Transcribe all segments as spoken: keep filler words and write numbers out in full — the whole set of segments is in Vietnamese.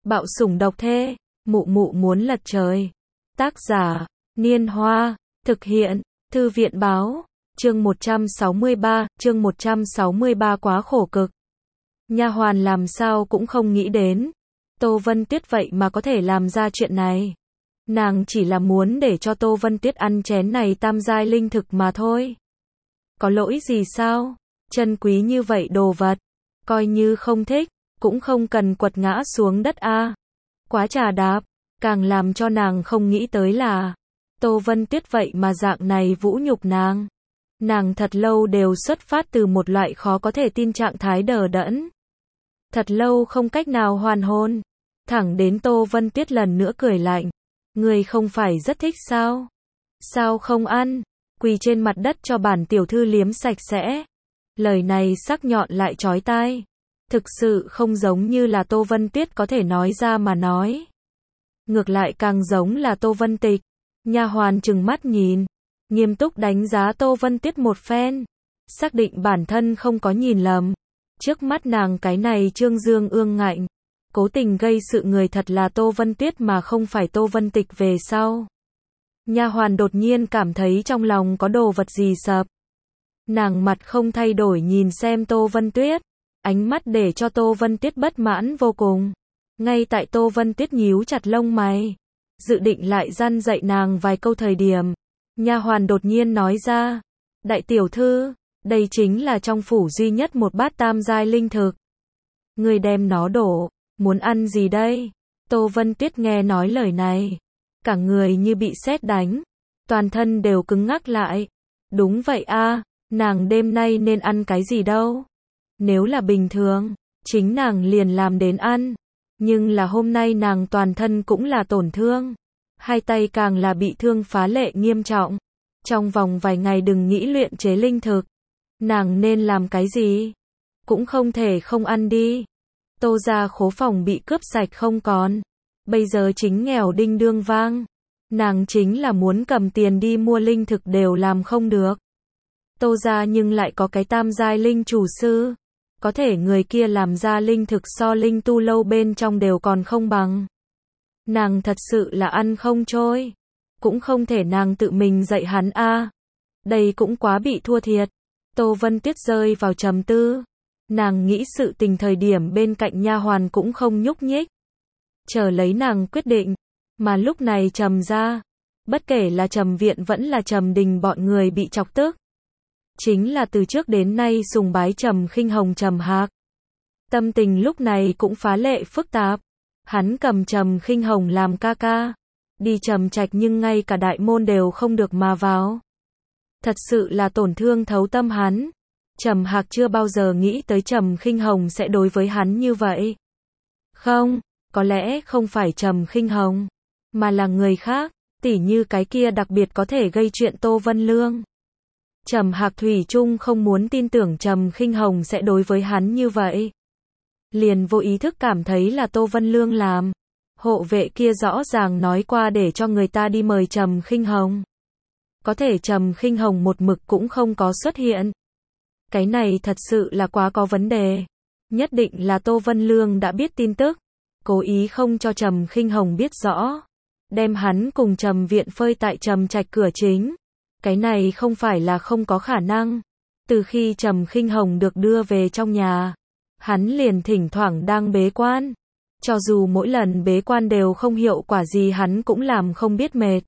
Bạo sủng độc thê, mụ mụ muốn lật trời. Tác giả, Niên Hoa, thực hiện, Thư viện báo, chương một trăm sáu mươi ba, chương một trăm sáu mươi ba quá khổ cực. Nha hoàn làm sao cũng không nghĩ đến, Tô Vân Tuyết vậy mà có thể làm ra chuyện này. Nàng chỉ là muốn để cho Tô Vân Tuyết ăn chén này tam giai linh thực mà thôi. Có lỗi gì sao? Chân quý như vậy đồ vật, coi như không thích, cũng không cần quật ngã xuống đất a. Quá trà đạp, càng làm cho nàng không nghĩ tới là Tô Vân Tuyết vậy mà dạng này vũ nhục nàng. Nàng thật lâu đều xuất phát từ một loại khó có thể tin trạng thái đờ đẫn. Thật lâu không cách nào hoàn hồn, thẳng đến Tô Vân Tuyết lần nữa cười lạnh. Người không phải rất thích sao? Sao không ăn? Quỳ trên mặt đất cho bản tiểu thư liếm sạch sẽ. Lời này sắc nhọn lại chói tai. Thực sự không giống như là Tô Vân Tuyết có thể nói ra mà nói. Ngược lại càng giống là Tô Vân Tịch. Nha hoàn trừng mắt nhìn, nghiêm túc đánh giá Tô Vân Tuyết một phen, xác định bản thân không có nhìn lầm. Trước mắt nàng cái này trương dương ương ngạnh, cố tình gây sự người thật là Tô Vân Tuyết mà không phải Tô Vân Tịch về sau. Nha hoàn đột nhiên cảm thấy trong lòng có đồ vật gì sập. Nàng mặt không thay đổi nhìn xem Tô Vân Tuyết, ánh mắt để cho Tô Vân Tuyết bất mãn vô cùng. Ngay tại Tô Vân Tuyết nhíu chặt lông mày, dự định lại răn dạy nàng vài câu thời điểm, nha hoàn đột nhiên nói ra, đại tiểu thư, đây chính là trong phủ duy nhất một bát tam giai linh thực. Người đem nó đổ, muốn ăn gì đây? Tô Vân Tuyết nghe nói lời này, cả người như bị sét đánh, toàn thân đều cứng ngắc lại. Đúng vậy a, nàng đêm nay nên ăn cái gì đâu? Nếu là bình thường, chính nàng liền làm đến ăn. Nhưng là hôm nay nàng toàn thân cũng là tổn thương. Hai tay càng là bị thương phá lệ nghiêm trọng. Trong vòng vài ngày đừng nghĩ luyện chế linh thực. Nàng nên làm cái gì? Cũng không thể không ăn đi. Tô gia khố phòng bị cướp sạch không còn. Bây giờ chính nghèo đinh đương vang. Nàng chính là muốn cầm tiền đi mua linh thực đều làm không được. Tô gia nhưng lại có cái tam giai linh chủ sư. Có thể người kia làm ra linh thực so linh tu lâu bên trong đều còn không bằng. Nàng thật sự là ăn không trôi. Cũng không thể nàng tự mình dạy hắn a. À. Đây cũng quá bị thua thiệt. Tô Vân Tuyết rơi vào trầm tư. Nàng nghĩ sự tình thời điểm bên cạnh nha hoàn cũng không nhúc nhích. Chờ lấy nàng quyết định. Mà lúc này Trầm ra, bất kể là Trầm viện vẫn là Trầm đình bọn người bị chọc tức. Chính là từ trước đến nay sùng bái Trầm Khinh Hồng Trầm Hạc. Tâm tình lúc này cũng phá lệ phức tạp. Hắn cầm Trầm Khinh Hồng làm ca ca. Đi Trầm Trạch nhưng ngay cả đại môn đều không được mà vào. Thật sự là tổn thương thấu tâm hắn. Trầm Hạc chưa bao giờ nghĩ tới Trầm Khinh Hồng sẽ đối với hắn như vậy. Không, có lẽ không phải Trầm Khinh Hồng, mà là người khác, tỉ như cái kia đặc biệt có thể gây chuyện Tô Vân Lương. Trầm Hạc thủy chung không muốn tin tưởng Trầm Khinh Hồng sẽ đối với hắn như vậy. Liền vô ý thức cảm thấy là Tô Vân Lương làm. Hộ vệ kia rõ ràng nói qua để cho người ta đi mời Trầm Khinh Hồng. Có thể Trầm Khinh Hồng một mực cũng không có xuất hiện. Cái này thật sự là quá có vấn đề. Nhất định là Tô Vân Lương đã biết tin tức, cố ý không cho Trầm Khinh Hồng biết rõ, đem hắn cùng Trầm viện phơi tại Trầm Trạch cửa chính. Cái này không phải là không có khả năng. Từ khi Trầm Khinh Hồng được đưa về trong nhà, hắn liền thỉnh thoảng đang bế quan. Cho dù mỗi lần bế quan đều không hiệu quả gì hắn cũng làm không biết mệt.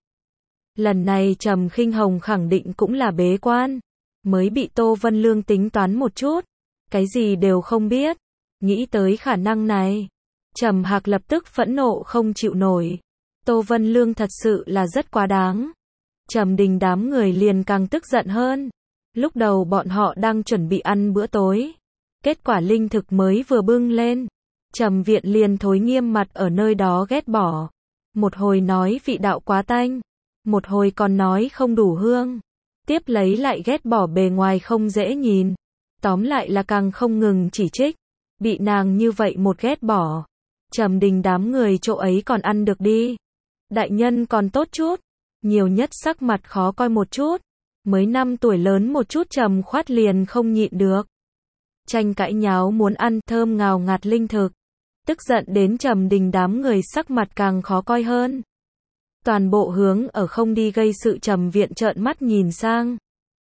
Lần này Trầm Khinh Hồng khẳng định cũng là bế quan, mới bị Tô Vân Lương tính toán một chút, cái gì đều không biết. Nghĩ tới khả năng này, Trầm Hạc lập tức phẫn nộ không chịu nổi. Tô Vân Lương thật sự là rất quá đáng. Trầm đình đám người liền càng tức giận hơn. Lúc đầu bọn họ đang chuẩn bị ăn bữa tối. Kết quả linh thực mới vừa bưng lên. Trầm viện liền thối nghiêm mặt ở nơi đó ghét bỏ. Một hồi nói vị đạo quá tanh. Một hồi còn nói không đủ hương. Tiếp lấy lại ghét bỏ bề ngoài không dễ nhìn. Tóm lại là càng không ngừng chỉ trích. Bị nàng như vậy một ghét bỏ. Trầm đình đám người chỗ ấy còn ăn được đi. Đại nhân còn tốt chút. Nhiều nhất sắc mặt khó coi một chút. Mới năm tuổi lớn một chút Trầm Khoát liền không nhịn được. Tranh cãi nháo muốn ăn thơm ngào ngạt linh thực. tức giận đến Trầm Đình đám người sắc mặt càng khó coi hơn. Toàn bộ hướng ở không đi gây sự Trầm Viện trợn mắt nhìn sang.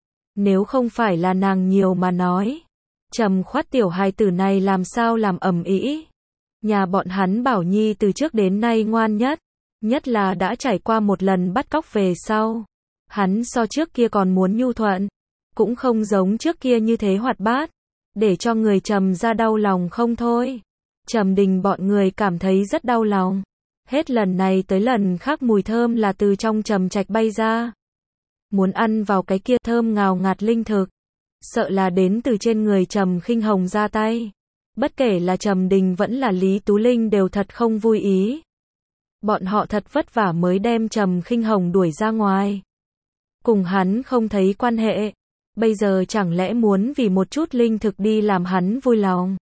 Nếu không phải là nàng nhiều mà nói, Trầm Khoát tiểu hài tử này làm sao làm ầm ĩ. Nhà bọn hắn Bảo Nhi từ trước đến nay ngoan nhất, nhất là đã trải qua một lần bắt cóc về sau. Hắn so trước kia còn muốn nhu thuận, cũng không giống trước kia như thế hoạt bát, để cho người Trầm ra đau lòng không thôi. Trầm Đình bọn người cảm thấy rất đau lòng. Hết lần này tới lần khác mùi thơm là từ trong Trầm Trạch bay ra. Muốn ăn vào cái kia thơm ngào ngạt linh thực, sợ là đến từ trên người Trầm Khinh Hồng ra tay. Bất kể là Trầm Đình vẫn là Lý Tú Linh đều thật không vui ý. Bọn họ thật vất vả mới đem Trầm Khinh Hồng đuổi ra ngoài. Cùng hắn không thấy quan hệ, bây giờ chẳng lẽ muốn vì một chút linh thực đi làm hắn vui lòng.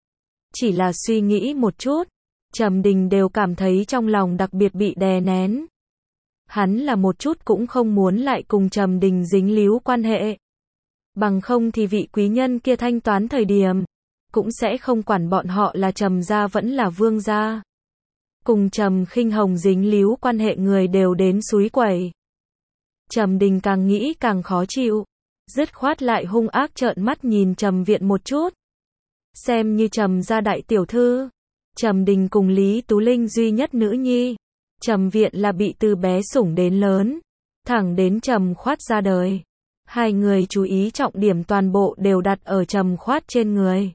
Chỉ là suy nghĩ một chút, Trầm Đình đều cảm thấy trong lòng đặc biệt bị đè nén. Hắn là một chút cũng không muốn lại cùng Trầm Đình dính líu quan hệ. Bằng không thì vị quý nhân kia thanh toán thời điểm, cũng sẽ không quản bọn họ là Trầm gia vẫn là Vương gia. Cùng Trầm Khinh Hồng dính líu quan hệ người đều đến súi quẩy. Trầm Đình càng nghĩ càng khó chịu, dứt khoát lại hung ác trợn mắt nhìn Trầm Viện một chút. Xem như Trầm gia đại tiểu thư, Trầm Đình cùng Lý Tú Linh duy nhất nữ nhi. Trầm Viện là bị từ bé sủng đến lớn, thẳng đến Trầm Khoát ra đời. Hai người chú ý trọng điểm toàn bộ đều đặt ở Trầm Khoát trên người.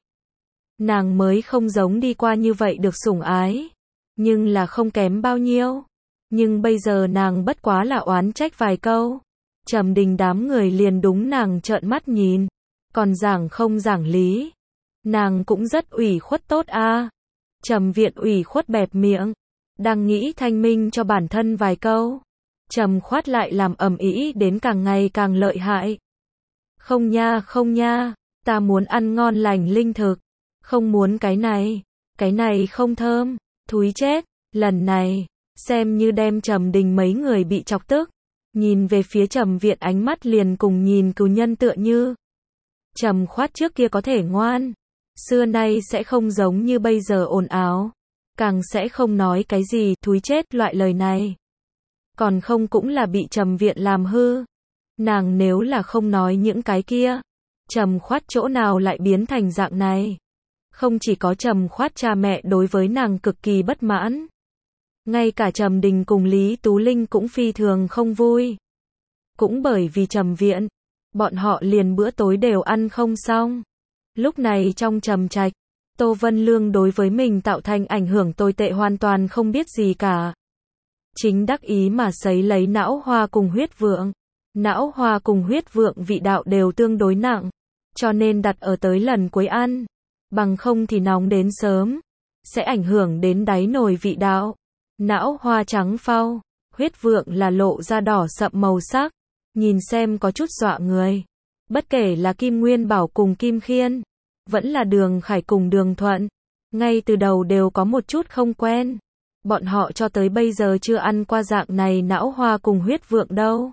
Nàng mới không giống đi qua như vậy được sủng ái, nhưng là không kém bao nhiêu. Nhưng bây giờ nàng bất quá là oán trách vài câu, Trầm Đình đám người liền đúng nàng trợn mắt nhìn, còn giảng không giảng lý. Nàng cũng rất ủy khuất tốt a. À. Trầm Viện ủy khuất bẹp miệng, đang nghĩ thanh minh cho bản thân vài câu. Trầm Khoát lại làm ầm ĩ đến càng ngày càng lợi hại. Không nha, không nha, ta muốn ăn ngon lành linh thực, không muốn cái này, cái này không thơm, thúi chết. Lần này, xem như đem Trầm Đình mấy người bị chọc tức, nhìn về phía Trầm Viện ánh mắt liền cùng nhìn cừu nhân tựa như. Trầm Khoát trước kia có thể ngoan, xưa nay sẽ không giống như bây giờ ồn ào, càng sẽ không nói cái gì thúi chết loại lời này. Còn không cũng là bị Trầm Viện làm hư. Nàng nếu là không nói những cái kia, Trầm Khoát chỗ nào lại biến thành dạng này. Không chỉ có Trầm Khoát cha mẹ đối với nàng cực kỳ bất mãn, ngay cả Trầm Đình cùng Lý Tú Linh cũng phi thường không vui. Cũng bởi vì Trầm Viện, bọn họ liền bữa tối đều ăn không xong. Lúc này trong Trầm Trạch, Tô Vân Lương đối với mình tạo thành ảnh hưởng tồi tệ hoàn toàn không biết gì cả. Chính đắc ý mà sấy lấy não hoa cùng huyết vượng. Não hoa cùng huyết vượng vị đạo đều tương đối nặng, cho nên đặt ở tới lần cuối ăn. Bằng không thì nóng đến sớm, sẽ ảnh hưởng đến đáy nồi vị đạo. Não hoa trắng phau, huyết vượng là lộ ra đỏ sậm màu sắc, nhìn xem có chút dọa người. Bất kể là Kim Nguyên Bảo cùng Kim Khiên, vẫn là Đường Khải cùng Đường Thuận, ngay từ đầu đều có một chút không quen. Bọn họ cho tới bây giờ chưa ăn qua dạng này não hoa cùng huyết vượng đâu.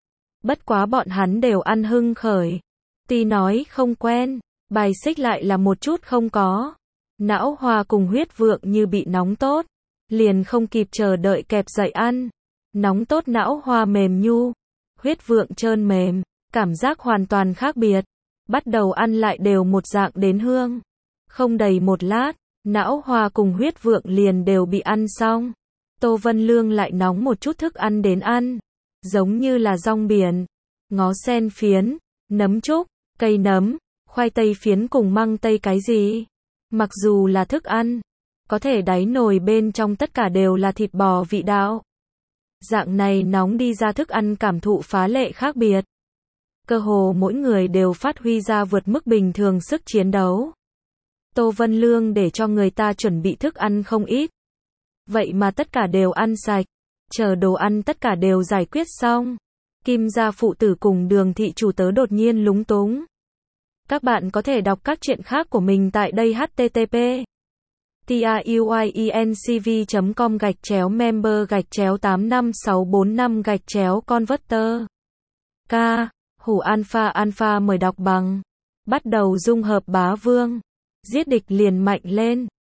Bất quá bọn hắn đều ăn hưng khởi. Tuy nói không quen, bài xích lại là một chút không có. Não hoa cùng huyết vượng như bị nóng tốt, liền không kịp chờ đợi kẹp dậy ăn. Nóng tốt não hoa mềm nhu, huyết vượng trơn mềm, cảm giác hoàn toàn khác biệt. Bắt đầu ăn lại đều một dạng đến hương. Không đầy một lát, não hoa cùng huyết vượng liền đều bị ăn xong. Tô Vân Lương lại nóng một chút thức ăn đến ăn, giống như là rong biển, ngó sen phiến, nấm trúc, cây nấm, khoai tây phiến cùng măng tây cái gì. Mặc dù là thức ăn, có thể đáy nồi bên trong tất cả đều là thịt bò vị đạo. Dạng này nóng đi ra thức ăn cảm thụ phá lệ khác biệt. Cơ hồ mỗi người đều phát huy ra vượt mức bình thường sức chiến đấu. Tô Vân Lương để cho người ta chuẩn bị thức ăn không ít. Vậy mà tất cả đều ăn sạch. Chờ đồ ăn tất cả đều giải quyết xong. Kim gia phụ tử cùng Đường thị chủ tớ đột nhiên lúng túng. Các bạn có thể đọc các truyện khác của mình tại đây h t t p truyencv chấm com gạch chéo member gạch chéo tám năm sáu bốn năm gạch chéo converter. K. Hủ Alpha Alpha mời đọc bằng. Bắt đầu dung hợp bá vương. Giết địch liền mạnh lên.